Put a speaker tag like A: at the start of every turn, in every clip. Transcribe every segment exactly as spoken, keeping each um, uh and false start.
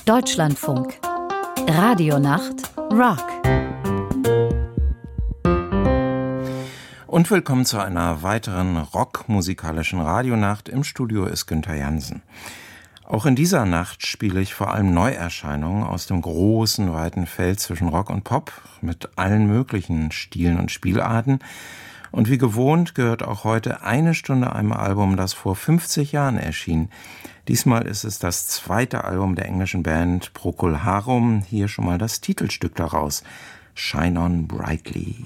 A: Deutschlandfunk. Radionacht Rock.
B: Und willkommen zu einer weiteren rockmusikalischen Radionacht. Im Studio ist Günther Jansen. Auch in dieser Nacht spiele ich vor allem Neuerscheinungen aus dem großen, weiten Feld zwischen Rock und Pop mit allen möglichen Stilen und Spielarten. Und wie gewohnt gehört auch heute eine Stunde einem Album, das vor fünfzig Jahren erschien. Diesmal ist es das zweite Album der englischen Band Procol Harum. Hier schon mal das Titelstück daraus, Shine On Brightly.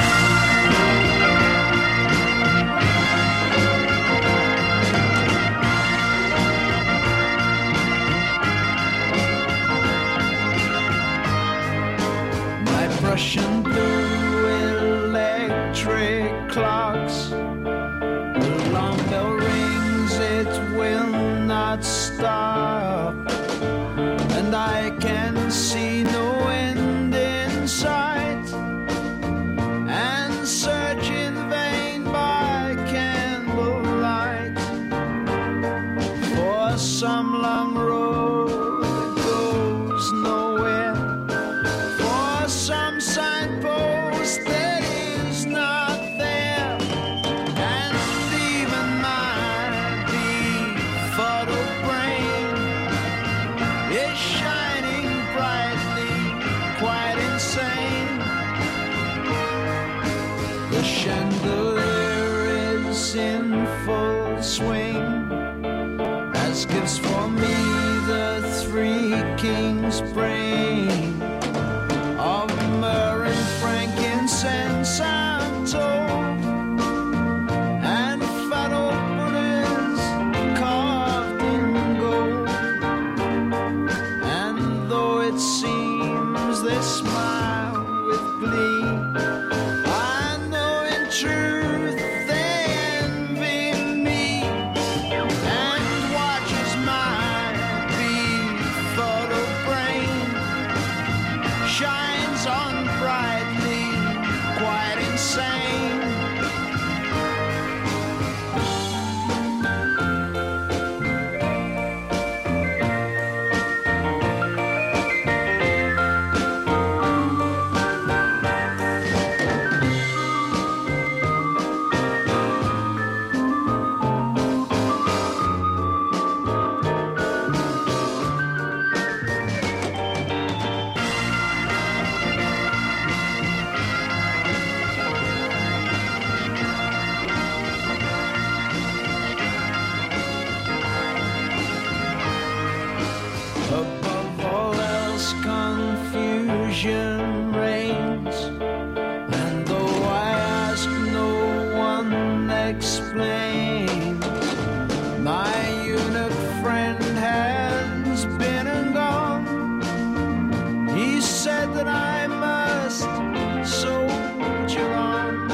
C: Russian blue electric clocks, the alarm bell rings, it will not stop, and I can see no end in sight, and search in vain by candlelight for some long road that goes nowhere, for some signpost that is not there, and even my befuddled brain is shining brightly, quite insane. The chandelier is in full swing, as gifts for me the three kings bring, of myrrh and frankincense I'm told, and fat old Buddhas carved in gold. And though it seems they smile with glee, I know in truth they envy me, and watch as my befuddled brain shines on brightly, quite insane. Above all else confusion reigns, and though I ask no one explains, my eunuch friend has been and gone. He said that I must soldier on,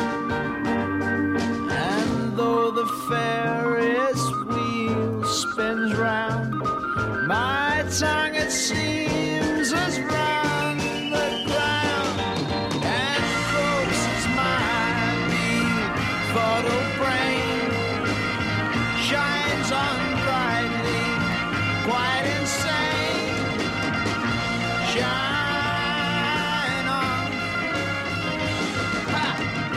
C: and though the Ferris wheel spins round, my tongue, it seems, has run the ground, and coaxes my befuddled brain shines on brightly, quite insane. Shine on, ha!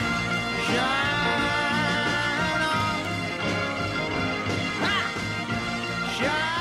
C: Shine on, ha! Shine.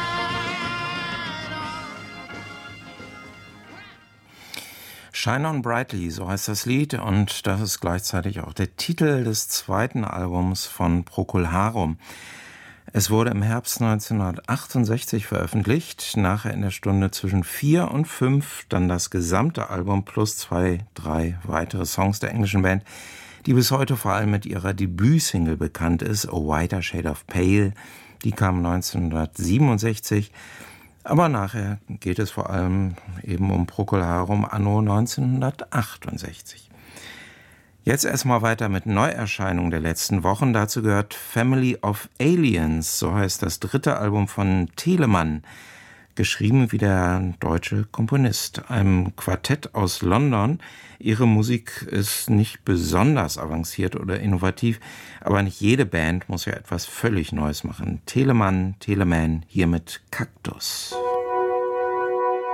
B: Shine On Brightly, so heißt das Lied, und das ist gleichzeitig auch der Titel des zweiten Albums von Procol Harum. Es wurde im Herbst neunzehnhundertachtundsechzig veröffentlicht, nachher in der Stunde zwischen vier und fünf dann das gesamte Album plus zwei, drei weitere Songs der englischen Band, die bis heute vor allem mit ihrer Debütsingle bekannt ist, A Whiter Shade of Pale. Die kam neunzehnhundertsiebenundsechzig. Aber nachher geht es vor allem eben um Procol Harum anno neunzehnhundertachtundsechzig. Jetzt erstmal weiter mit Neuerscheinungen der letzten Wochen. Dazu gehört Family of Aliens, so heißt das dritte Album von Telemann, geschrieben wie der deutsche Komponist, einem Quartett aus London. Ihre Musik ist nicht besonders avanciert oder innovativ, aber nicht jede Band muss ja etwas völlig Neues machen. Telemann, Teleman, hier mit Kaktus.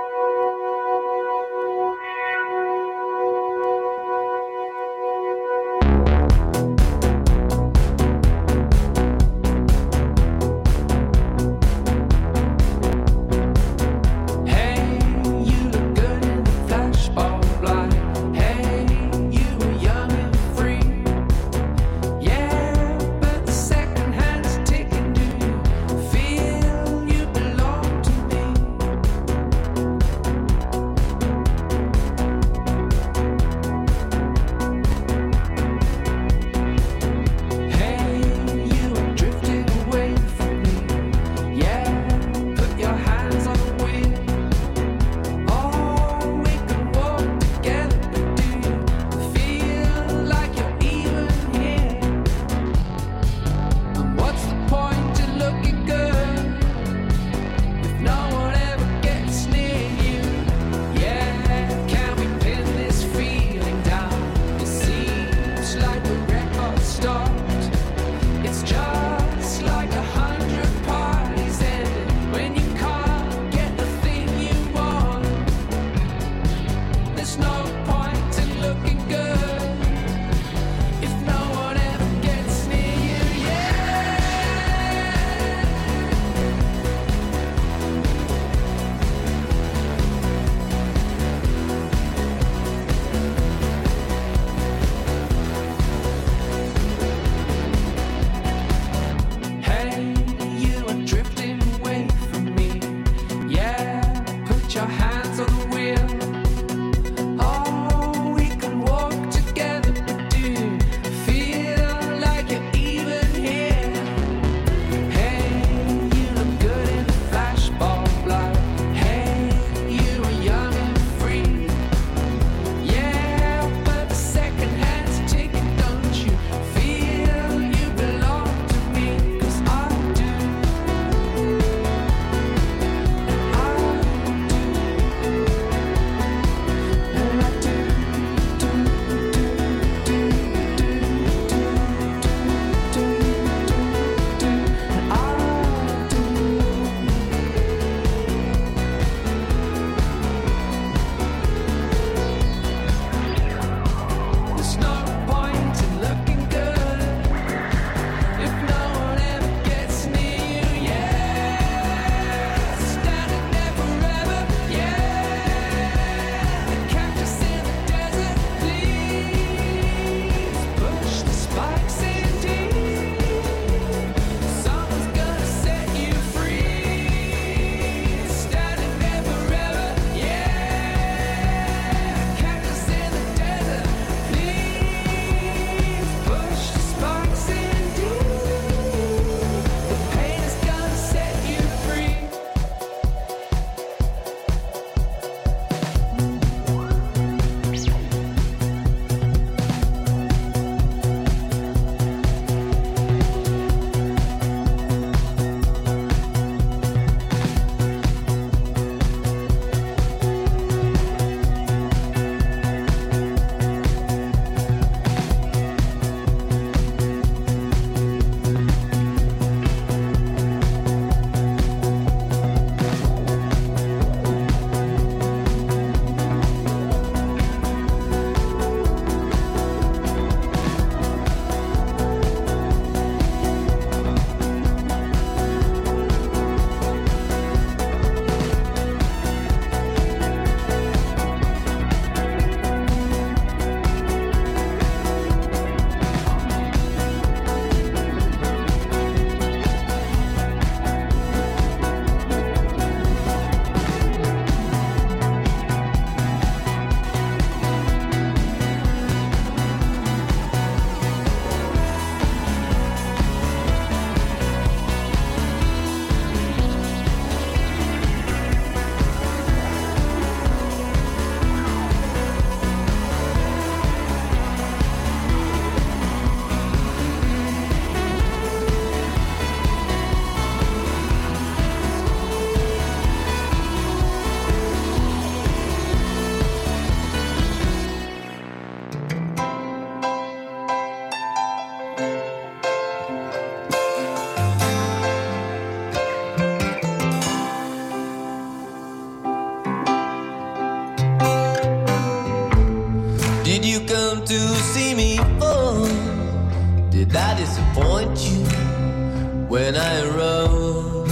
D: Did I disappoint you when I wrote?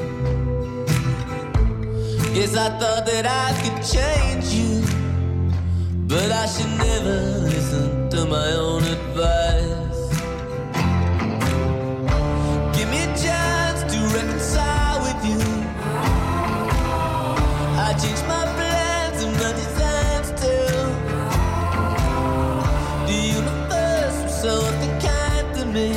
D: Yes, I thought that I could change you, but I should never listen to my own advice. Give me a chance to reconcile with you. I changed my plans and my designs too. The universe was so unkind to me.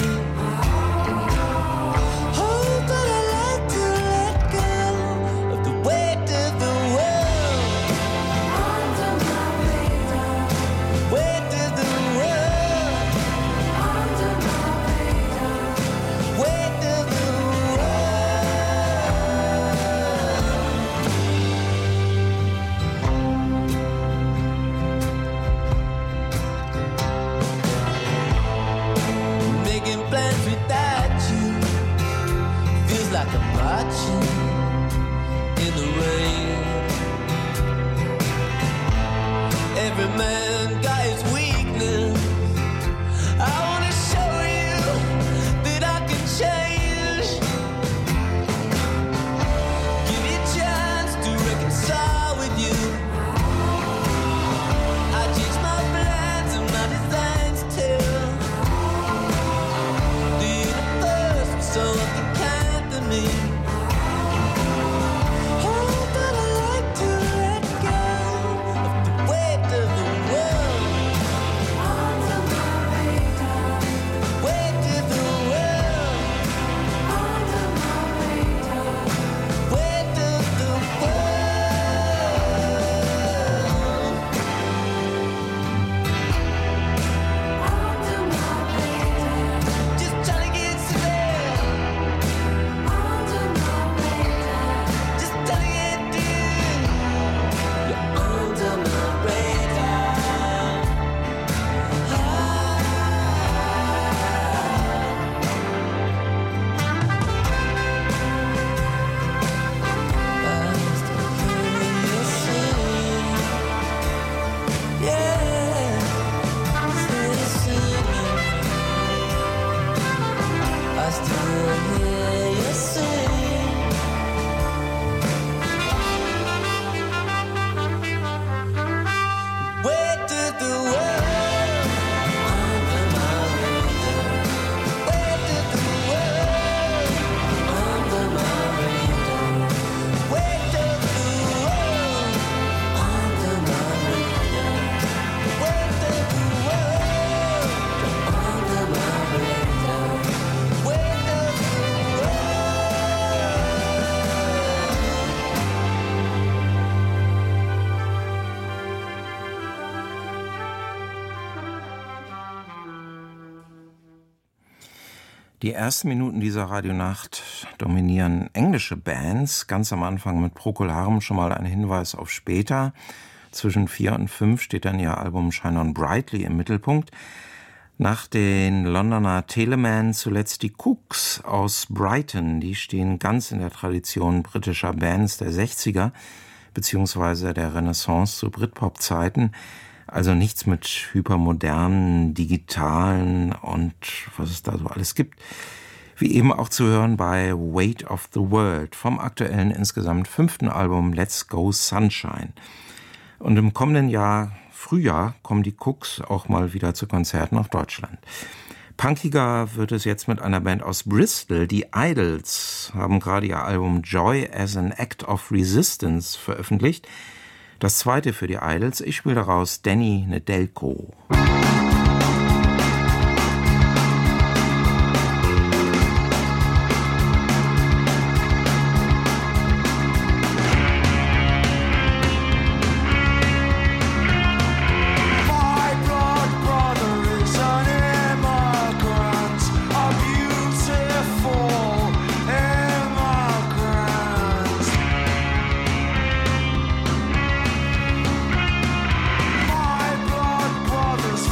D: Oh, but I like to let go of the weight of the world under my radar. Weight of the world under my radar. Weight of the making plans without you feels like I'm marching in the rain. Every man got his weakness. I wanna show you that I can change. Give me a chance to reconcile with you. I changed my plans and my designs too. The universe was so unkind to me. Oh, but I like to let go of the weight of the world under my radar. Weight of the world under my radar. Weight of the world under my radar. Just trying to get there under my radar. Just trying to get there. You're under my radar. I still hear you sing. Where did the world under my radar? Where did the world under my radar? Where did the world under my radar? Where did the world under my radar? Where did the
B: Die ersten Minuten dieser Radionacht dominieren englische Bands. Ganz am Anfang mit Procol Harum schon mal ein Hinweis auf später. Zwischen vier und fünf steht dann ihr Album Shine On Brightly im Mittelpunkt. Nach den Londoner Teleman zuletzt die Cooks aus Brighton. Die stehen ganz in der Tradition britischer Bands der sechziger beziehungsweise der Renaissance zu Britpop-Zeiten. Also nichts mit hypermodernen, digitalen und was es da so alles gibt. Wie eben auch zu hören bei Weight of the World vom aktuellen insgesamt fünften Album Let's Go Sunshine. Und im kommenden Jahr, Frühjahr, kommen die Cooks auch mal wieder zu Konzerten nach Deutschland. Punkiger wird es jetzt mit einer Band aus Bristol. Die Idols haben gerade ihr Album Joy as an Act of Resistance veröffentlicht. Das zweite für die Idols. Ich spiele daraus Danny Nedelko.
C: My blood brothers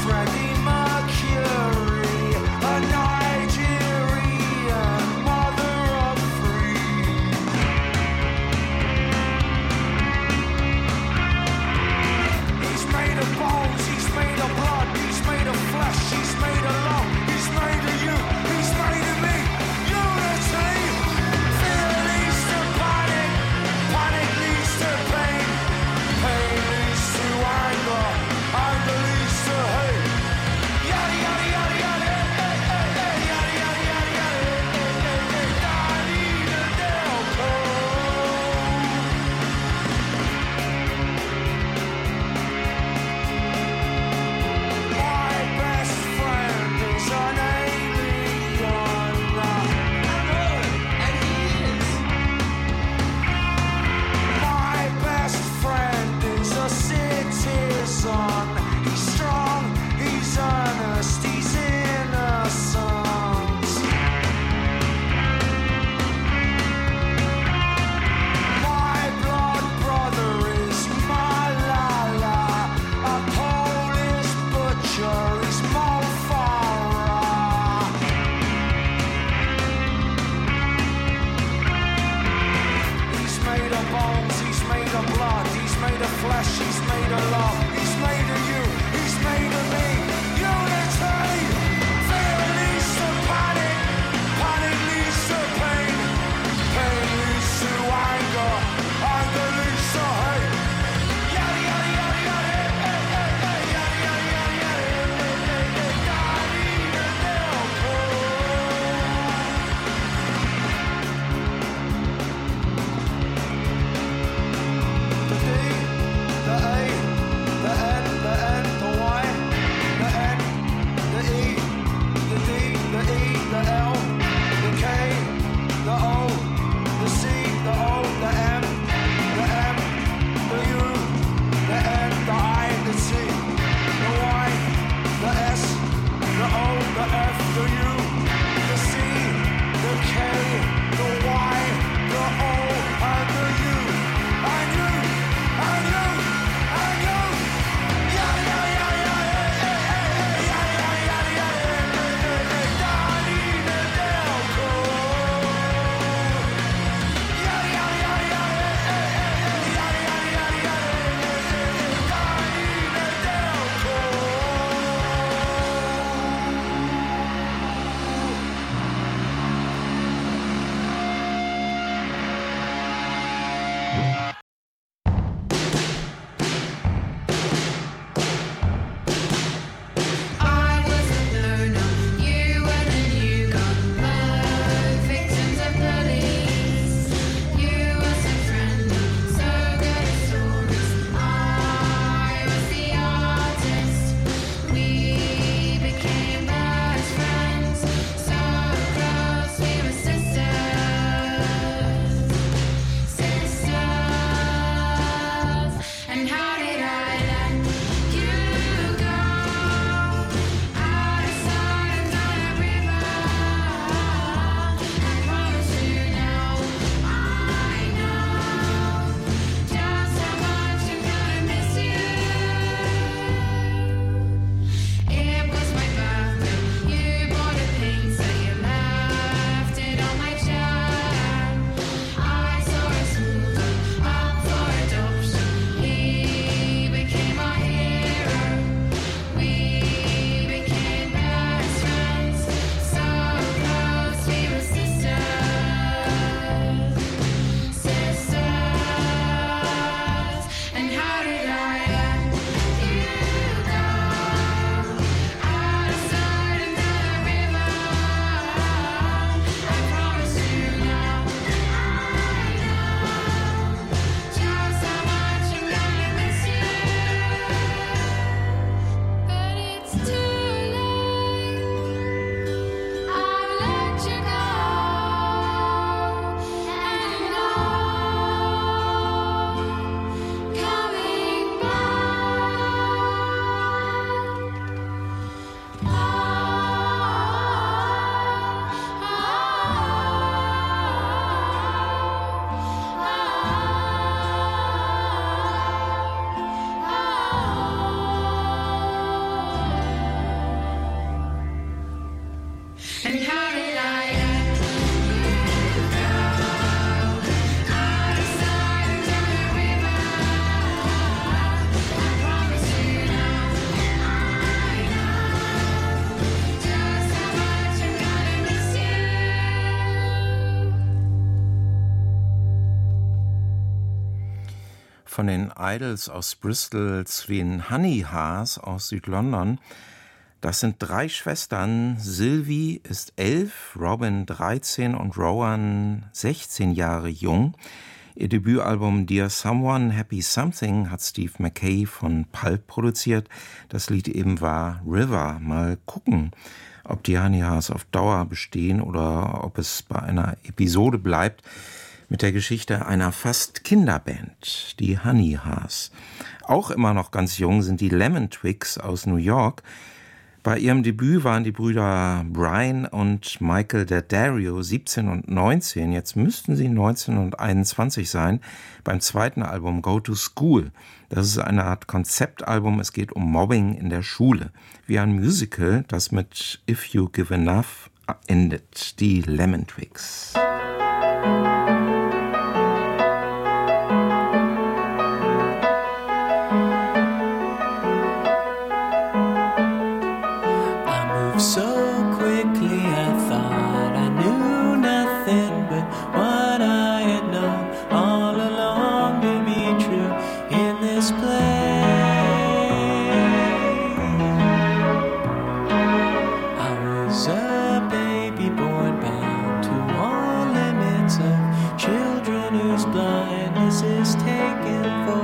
B: von den Idols aus Bristol zu den Honey Haars aus Südlondon. Das sind drei Schwestern. Sylvie ist elf, Robin dreizehn und Rowan sechzehn Jahre jung. Ihr Debütalbum Dear Someone, Happy Something hat Steve Mackay von Pulp produziert. Das Lied eben war River. Mal gucken, ob die Honey Haars auf Dauer bestehen oder ob es bei einer Episode bleibt mit der Geschichte einer fast Kinderband, die Honey Haars. Auch immer noch ganz jung sind die Lemon Twigs aus New York. Bei ihrem Debüt waren die Brüder Brian und Michael D'Addario siebzehn und neunzehn. Jetzt müssten sie neunzehn und einundzwanzig sein. Beim zweiten Album Go to School. Das ist eine Art Konzeptalbum. Es geht um Mobbing in der Schule. Wie ein Musical, das mit If You Give Enough endet. Die Lemon Twigs.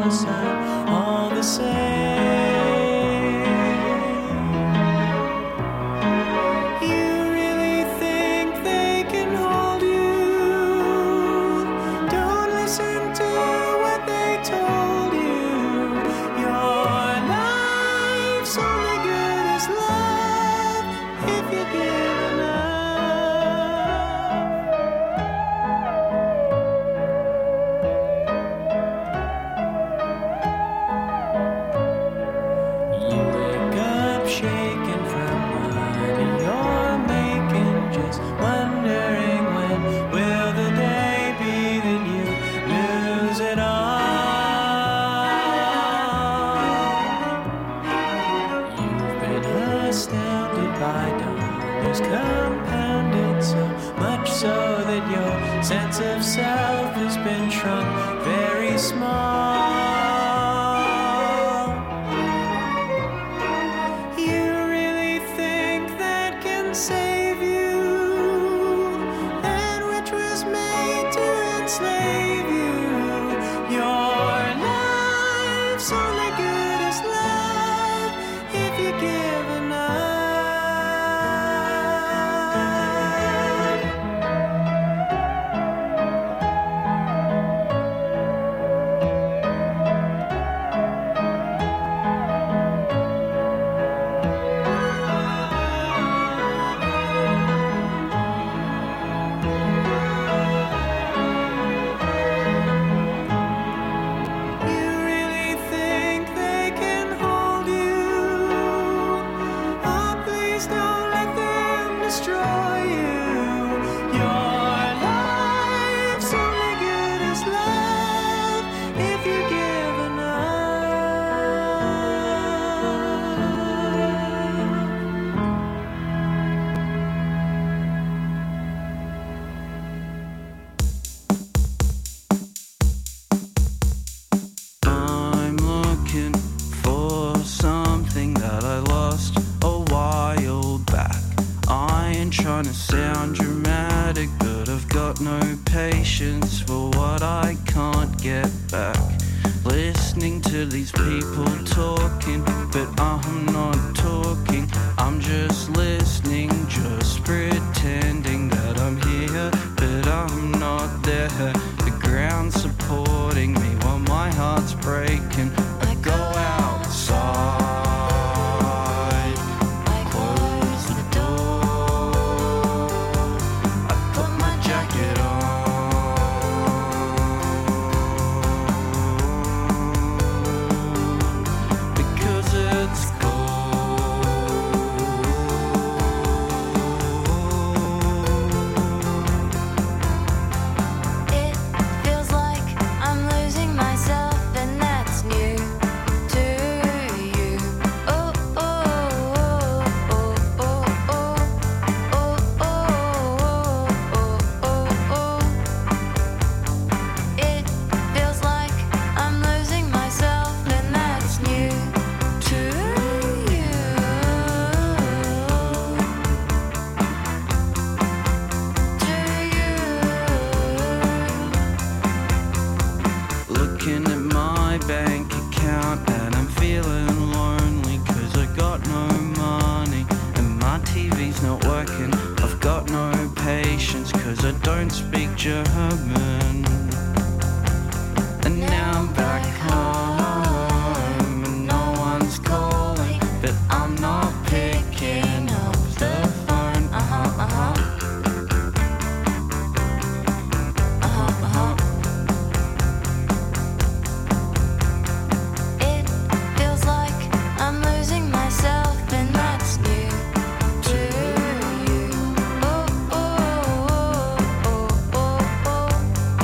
D: sun, all the same. You really think they can hold you? Don't listen to what they told you. Your life's only good as love if you give enough. You wake up shaking from money you're making, just wondering when will the day be that you lose it all. You've been astounded by dollars compounded so much so that your sense of self has been shrunk very small. You really think that can save you? That which was made to enslave you. Your life's only good as love if you give enough. You really think they can hold you? Oh, please don't let them destroy you. Your life's only good as love if you give enough. I'm looking for something that I lost a while back. I ain't trying to sound dramatic, but I've got no patience for what I can't get back. Listening to these people talking, but I'm not talking. I'm just listening, just pretending that I'm here, but I'm not there. The ground supporting me while my heart's breaking. I go outside, close the door, I put my jacket on because it's
E: It feels like I'm losing myself, and that's new to you. Oh, oh, oh, oh, oh, oh, oh, oh, oh, oh. It feels like I'm losing myself, and that's new to you.
D: Looking at my bank account and I'm feeling lonely cause I got no money and my T V's not working. I've got no patience cause I don't speak German. And now I'm back home and no one's calling, but I'm not picking up the phone. Uh-huh, uh-huh. Uh-huh, uh-huh.
E: It feels like I'm losing myself, and that's new to you. Oh, oh, oh, oh, oh,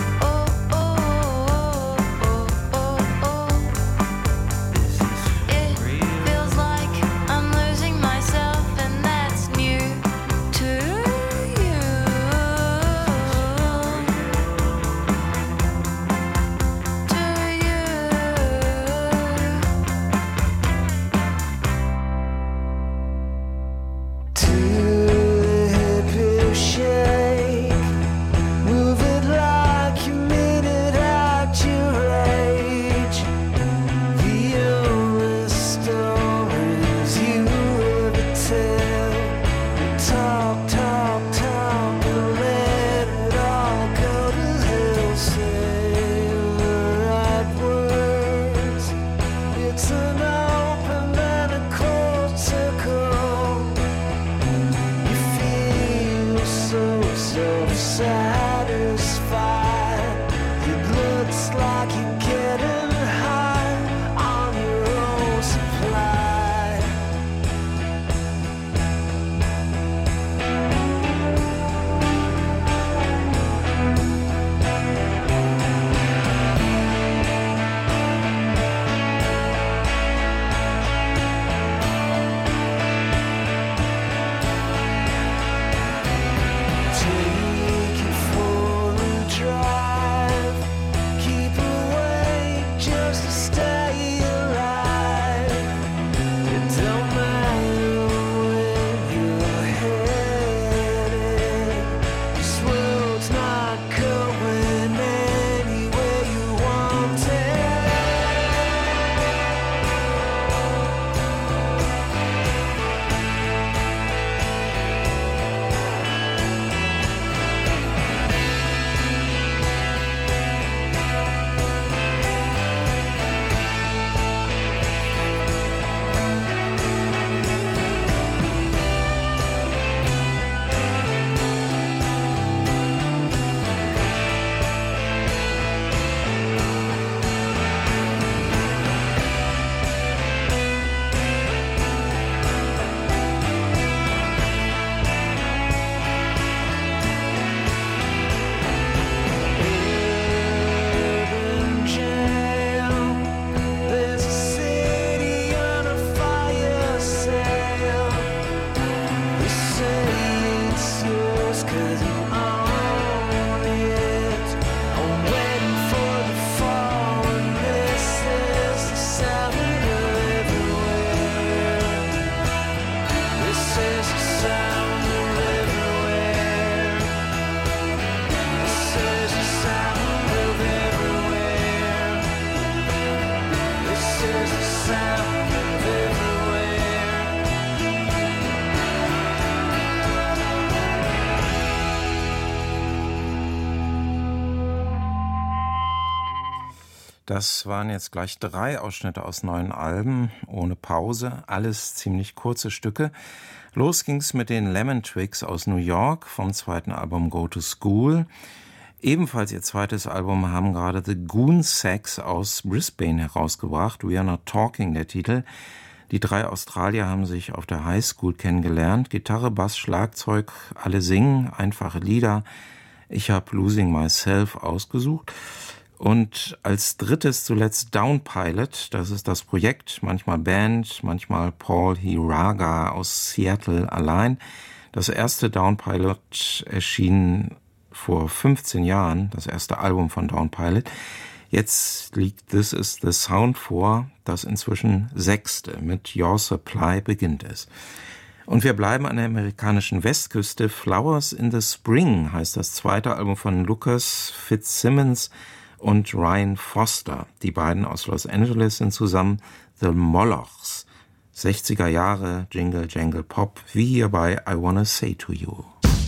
B: Das waren jetzt gleich drei Ausschnitte aus neuen Alben, ohne Pause, alles ziemlich kurze Stücke. Los ging's mit den Lemon Twigs aus New York vom zweiten Album Go to School. Ebenfalls ihr zweites Album haben gerade The Goon Sax aus Brisbane herausgebracht. We Are Not Talking, der Titel. Die drei Australier haben sich auf der Highschool kennengelernt. Gitarre, Bass, Schlagzeug, alle singen, einfache Lieder. Ich habe Losing Myself ausgesucht. Und als drittes zuletzt Downpilot, das ist das Projekt, manchmal Band, manchmal Paul Hiraga aus Seattle allein. Das erste Downpilot erschien vor fünfzehn Jahren, das erste Album von Downpilot. Jetzt liegt This Is the Sound vor, das inzwischen sechste. Mit Your Supply beginnt es. Und wir bleiben an der amerikanischen Westküste. Flowers in the Spring heißt das zweite Album von Lucas Fitzsimmons und Ryan Foster. Die beiden aus Los Angeles sind zusammen The Molochs. sechziger Jahre Jingle Jangle Pop, wie hier bei I Wanna Say to You.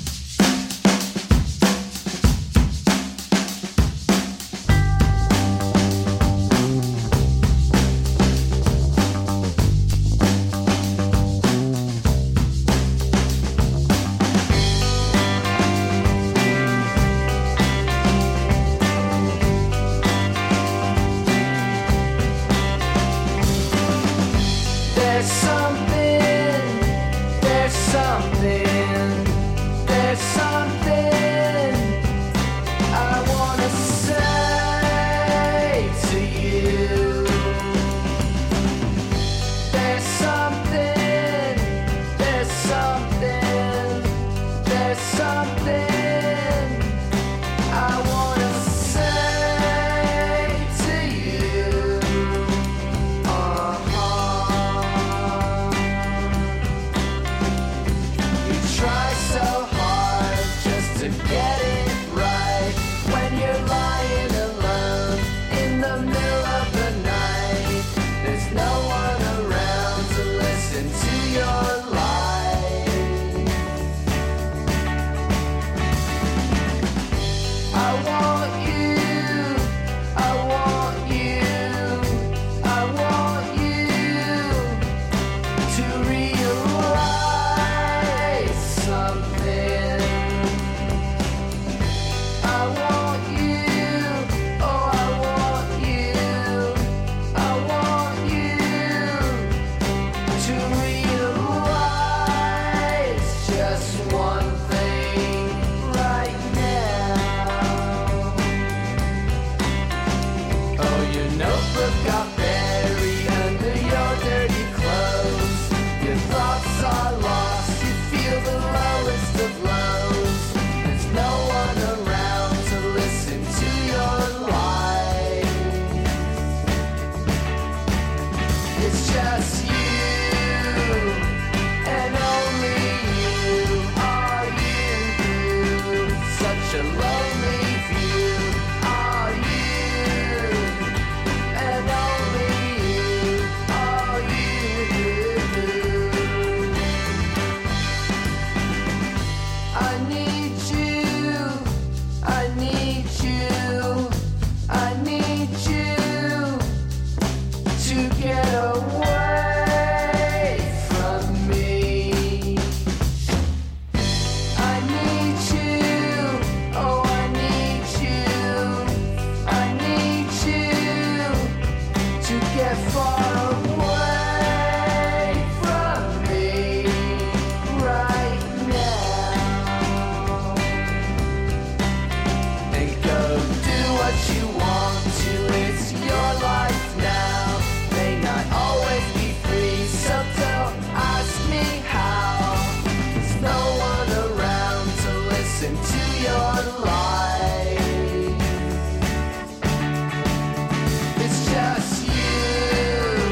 D: There's something, there's something, there's something I wanna say to you. There's something, there's something, there's something I wanna say to you. Try so hard just to get it right when you're lying alone in the middle of the night. There's no one around to listen to your lies. I want you, I want you, I want you to realize something. I want you, oh I want you, I want you to realize just one thing right now. Oh, your notebook got buried under your dirty clothes. Your thoughts are lost, you feel the lowest of lows. There's no one around to listen to your lies. It's just you, and only you are you. Such a lonely view are you, and only you are you. I need you, I need you, I need you to get away from me. I need you, oh I need you, I need you to get far away from me right now. And go do what you want to, it's your life now. May not always be free, so don't ask me how. There's no one around to listen to your lies. It's just you,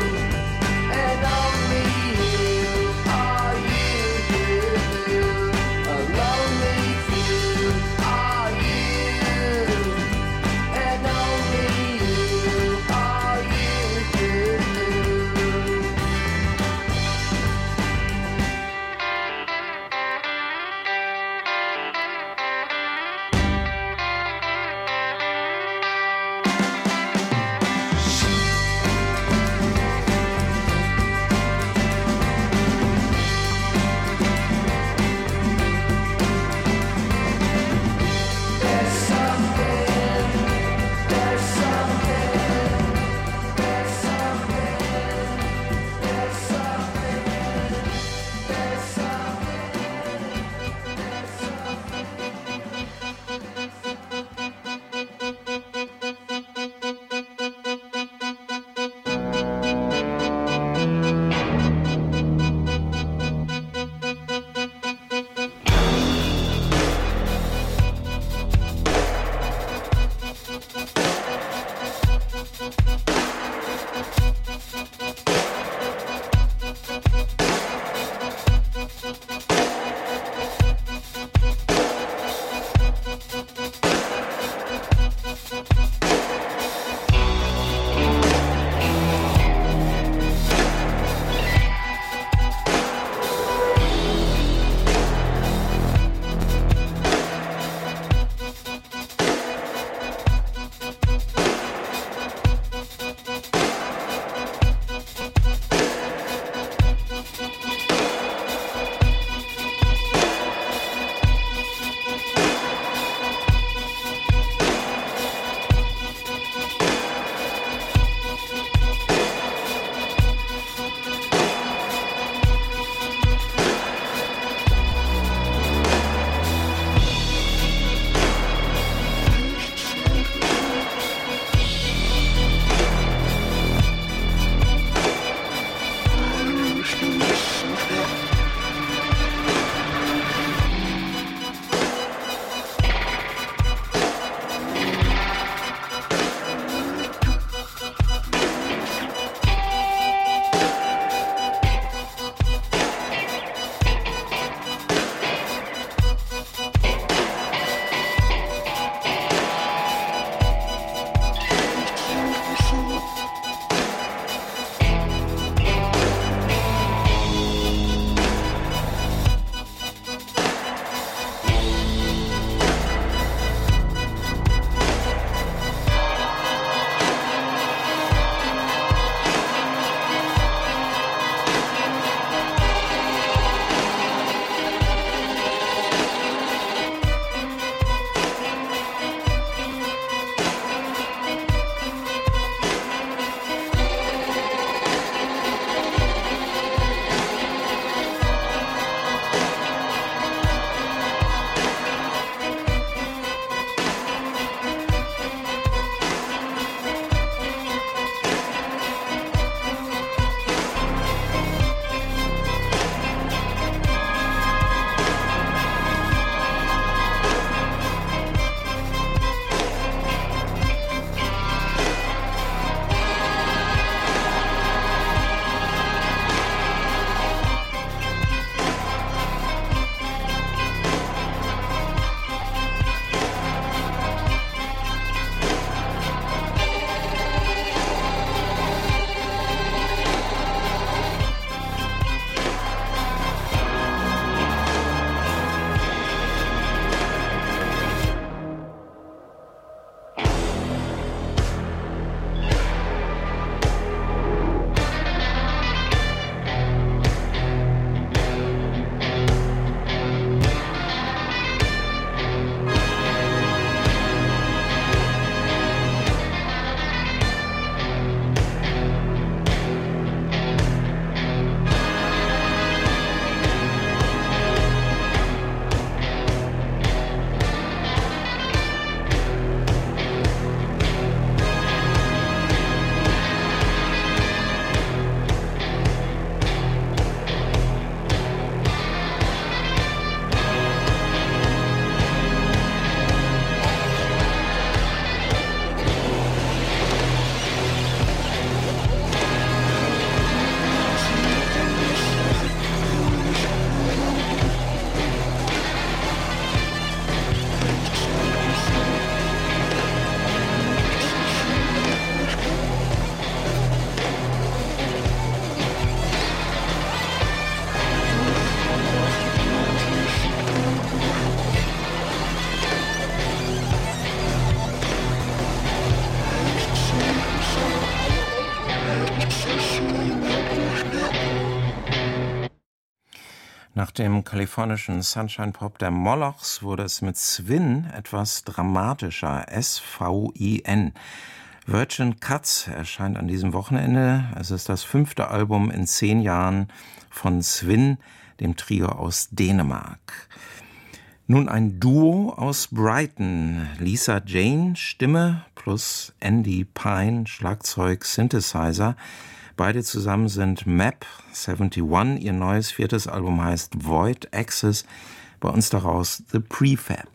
B: Nach dem kalifornischen Sunshine-Pop der Molochs wurde es mit Swin etwas dramatischer, S V I N. Virgin Cuts erscheint an diesem Wochenende. Es ist das fünfte Album in zehn Jahren von Swin, dem Trio aus Dänemark. Nun ein Duo aus Brighton. Lisa Jane, Stimme, plus Andy Pine, Schlagzeug, Synthesizer. Beide zusammen sind Map einundsiebzig. Ihr neues viertes Album heißt Void Access. Bei uns daraus The Prefab.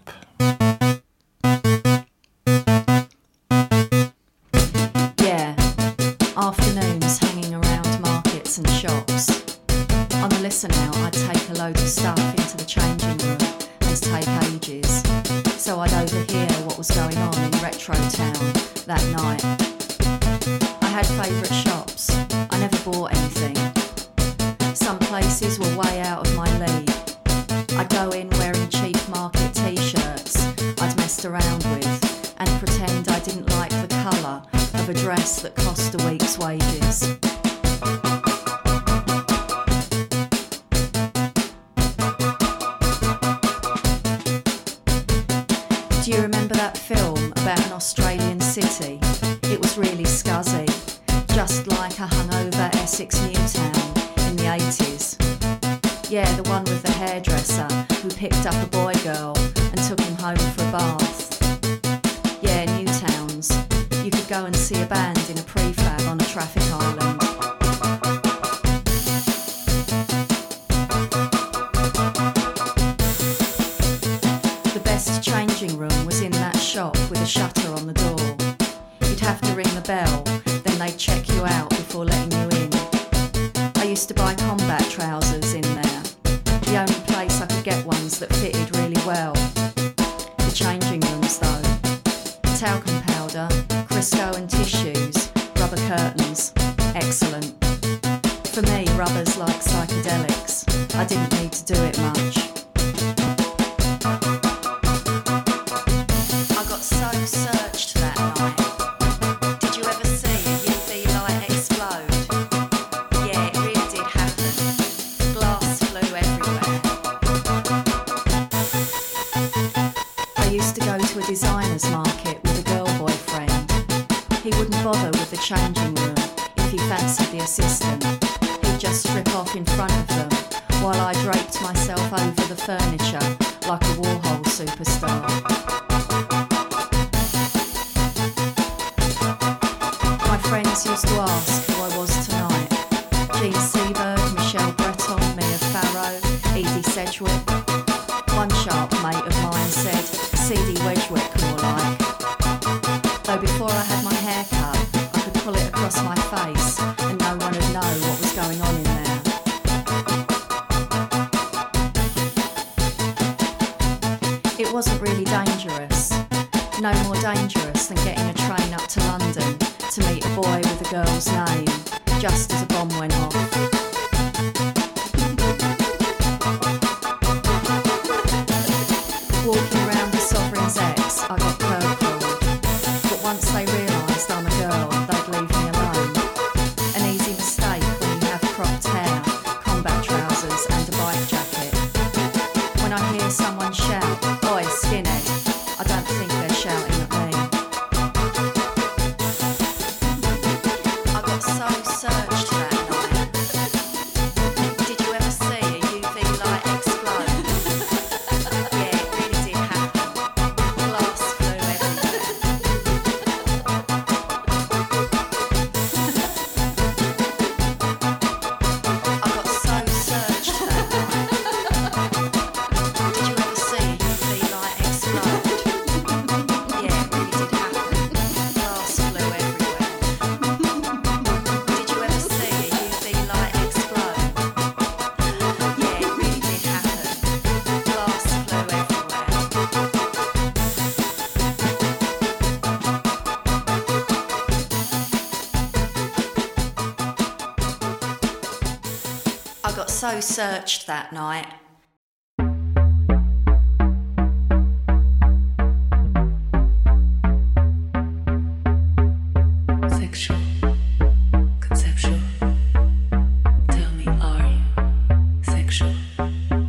F: Yeah, afternoons hanging around markets and shops. On the listen out, I'd take a load of stuff into the changing room and take ages. So I'd overhear what was going on in Retro Town that night. I had favourite shops. I never bought anything. Some places were way out of my league. I'd go in wearing cheap market t-shirts I'd messed around with and pretend I didn't like the colour of a dress that cost a week's wages. Do you remember that film about an Australian city? It was really scuzzy, just like a hungover Essex Newtown in the eighties. Yeah, the one with the hairdresser who picked up a boy girl and took him home for a bath. Yeah, Newtowns. You could go and see a band in a prefab on a traffic island. The best changing room was in that shop with a shutter on the door. You'd have to ring the bell, then they'd check you out before letting you in. I used to buy combat trousers in there, the only place I could get ones that fitted really well. The changing rooms though, talcum powder, Crisco and tissues, rubber curtains, excellent. For me, rubber's like psychedelics, I didn't need to do it much. I got so searched that night. Did you ever see a U V light explode? Yeah, it really did happen. Glass flew everywhere. I used to go to a designer's market with a girl boyfriend. He wouldn't bother with the changing room if he fancied the assistant. He'd just strip off in front of them while I draped myself over the furniture like a Warhol superstar. My friends used to ask who I was tonight. Jean Seberg, Michelle Breton, Mia Farrow, Edie Sedgwick. One sharp mate of mine said C D Wedgwick more like. Though before I had my hair cut, I could pull it across my face and no one would know what was going on in there. It wasn't really dangerous. No more dangerous than getting a train up to London to meet a boy with a girl's name, just as a bomb went off. Walking around the Sovereign's Ex, I got curl-crawled. But once they realised I'm a girl, they'd leave me alone. An easy mistake when you have cropped hair, combat trousers and a bike jacket. When I hear someone shout, "Oi, skinhead," I don't think they're shouting at me. I got so searched that night. Did you ever see a U V light explode? Yeah, it really did happen. Glass flew everywhere. I got so searched that night. Did you ever see a U V light explode? Yeah, it really did happen. Glass flew everywhere. Did you ever see a U V light explode? Yeah, it really did happen. Glass flew everywhere. I got so searched that night.
G: Sexual, conceptual. Tell me, are you sexual?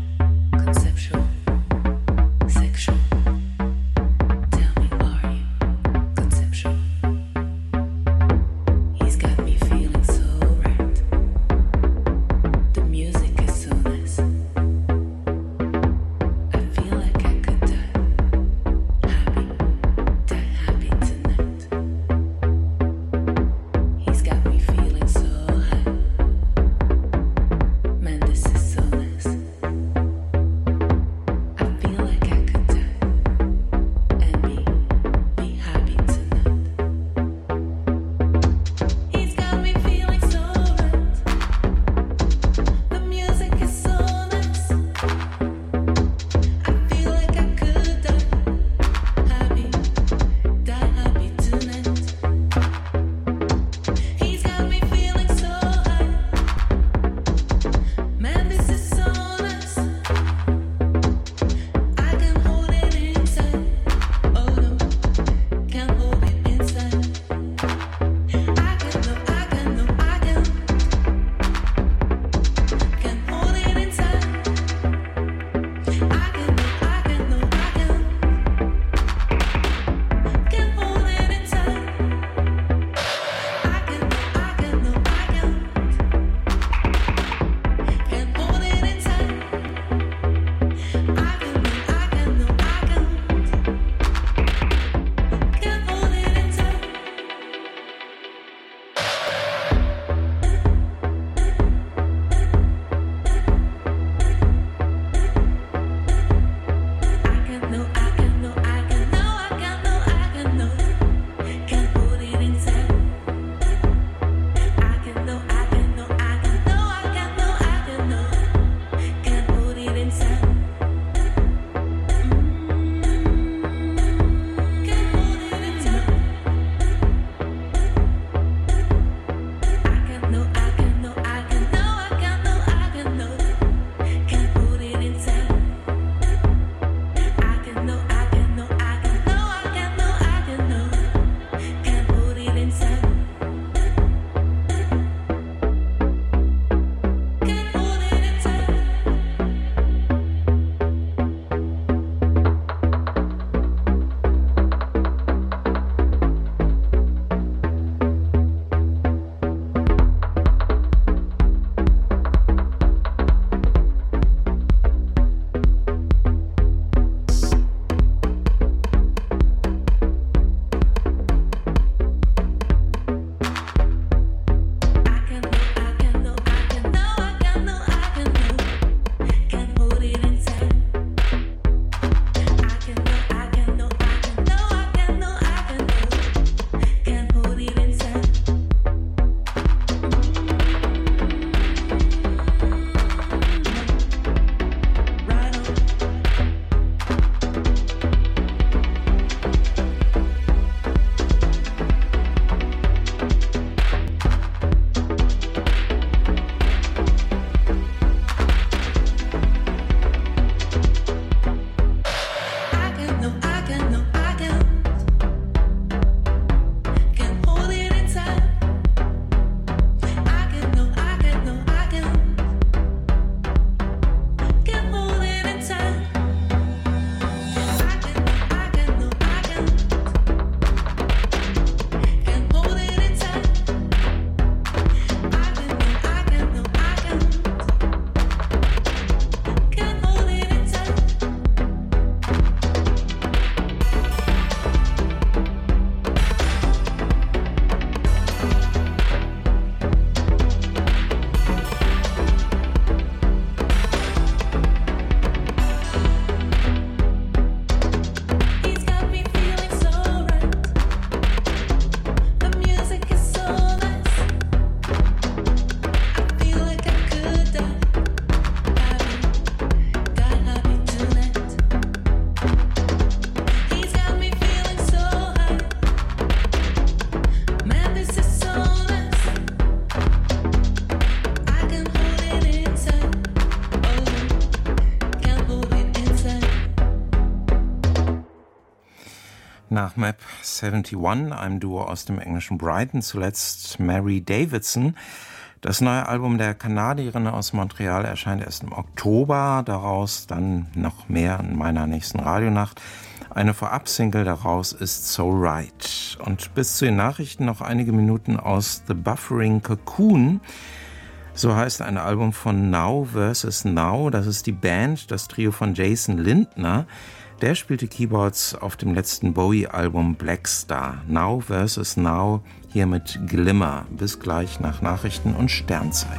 B: nach Map einundsiebzig, einem Duo aus dem englischen Brighton, zuletzt Mary Davidson. Das neue Album der Kanadierin aus Montreal erscheint erst im Oktober, daraus dann noch mehr in meiner nächsten Radionacht. Eine Vorab-Single daraus ist So Right. Und bis zu den Nachrichten noch einige Minuten aus The Buffering Cocoon. So heißt ein Album von Now versus. Now. Das ist die Band, das Trio von Jason Lindner. Der spielte Keyboards auf dem letzten Bowie-Album Black Star. Now versus. Now, hier mit Glimmer. Bis gleich nach Nachrichten und Sternzeit.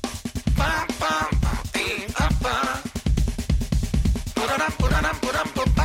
C: Put it up, put it up, put it up.